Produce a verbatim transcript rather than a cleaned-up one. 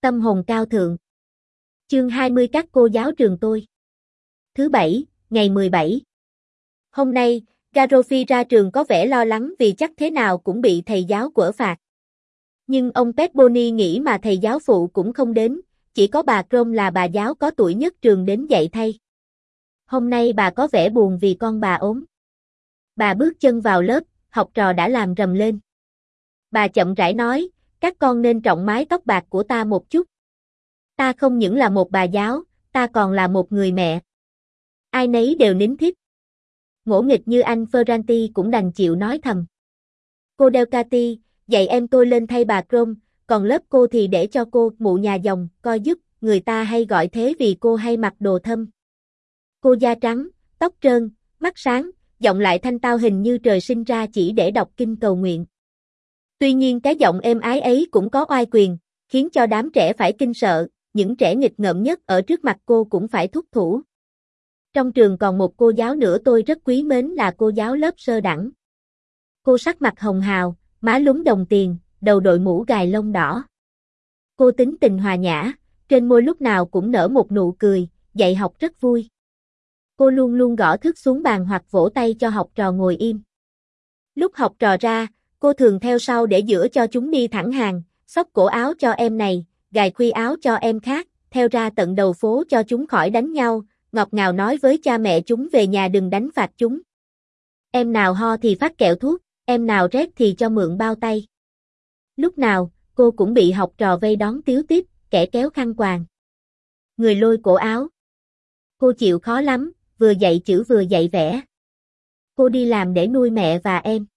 Tâm hồn cao thượng. Chương hai mươi các cô giáo trường tôi. Thứ bảy, ngày mười bảy. Hôm nay, Garoffi ra trường có vẻ lo lắng vì chắc thế nào cũng bị thầy giáo quở phạt. Nhưng ông Pepponi nghĩ mà thầy giáo phụ cũng không đến, chỉ có bà Chrome là bà giáo có tuổi nhất trường đến dạy thay. Hôm nay bà có vẻ buồn vì con bà ốm. Bà bước chân vào lớp, học trò đã làm rầm lên. Bà chậm rãi nói, các con nên trọng mái tóc bạc của ta một chút. Ta không những là một bà giáo, ta còn là một người mẹ. Ai nấy đều nín thít. Ngỗ nghịch như anh Ferranti cũng đành chịu nói thầm. Cô Delcati, dạy em tôi lên thay bà Chrome, còn lớp cô thì để cho cô mụ nhà dòng, coi giúp, người ta hay gọi thế vì cô hay mặc đồ thâm. Cô da trắng, tóc trơn, mắt sáng, giọng lại thanh tao hình như trời sinh ra chỉ để đọc kinh cầu nguyện. Tuy nhiên cái giọng êm ái ấy cũng có oai quyền, khiến cho đám trẻ phải kinh sợ, những trẻ nghịch ngợm nhất ở trước mặt cô cũng phải thúc thủ. Trong trường còn một cô giáo nữa tôi rất quý mến là cô giáo lớp sơ đẳng. Cô sắc mặt hồng hào, má lúm đồng tiền, đầu đội mũ gài lông đỏ. Cô tính tình hòa nhã, trên môi lúc nào cũng nở một nụ cười, dạy học rất vui. Cô luôn luôn gõ thước xuống bàn hoặc vỗ tay cho học trò ngồi im. Lúc học trò ra, cô thường theo sau để giữ cho chúng đi thẳng hàng, xốc cổ áo cho em này, gài khuy áo cho em khác, theo ra tận đầu phố cho chúng khỏi đánh nhau, ngọt ngào nói với cha mẹ chúng về nhà đừng đánh phạt chúng. Em nào ho thì phát kẹo thuốc, em nào rét thì cho mượn bao tay. Lúc nào, cô cũng bị học trò vây đón tíu tít, kẻ kéo khăn quàng, người lôi cổ áo. Cô chịu khó lắm, vừa dạy chữ vừa dạy vẽ. Cô đi làm để nuôi mẹ và em.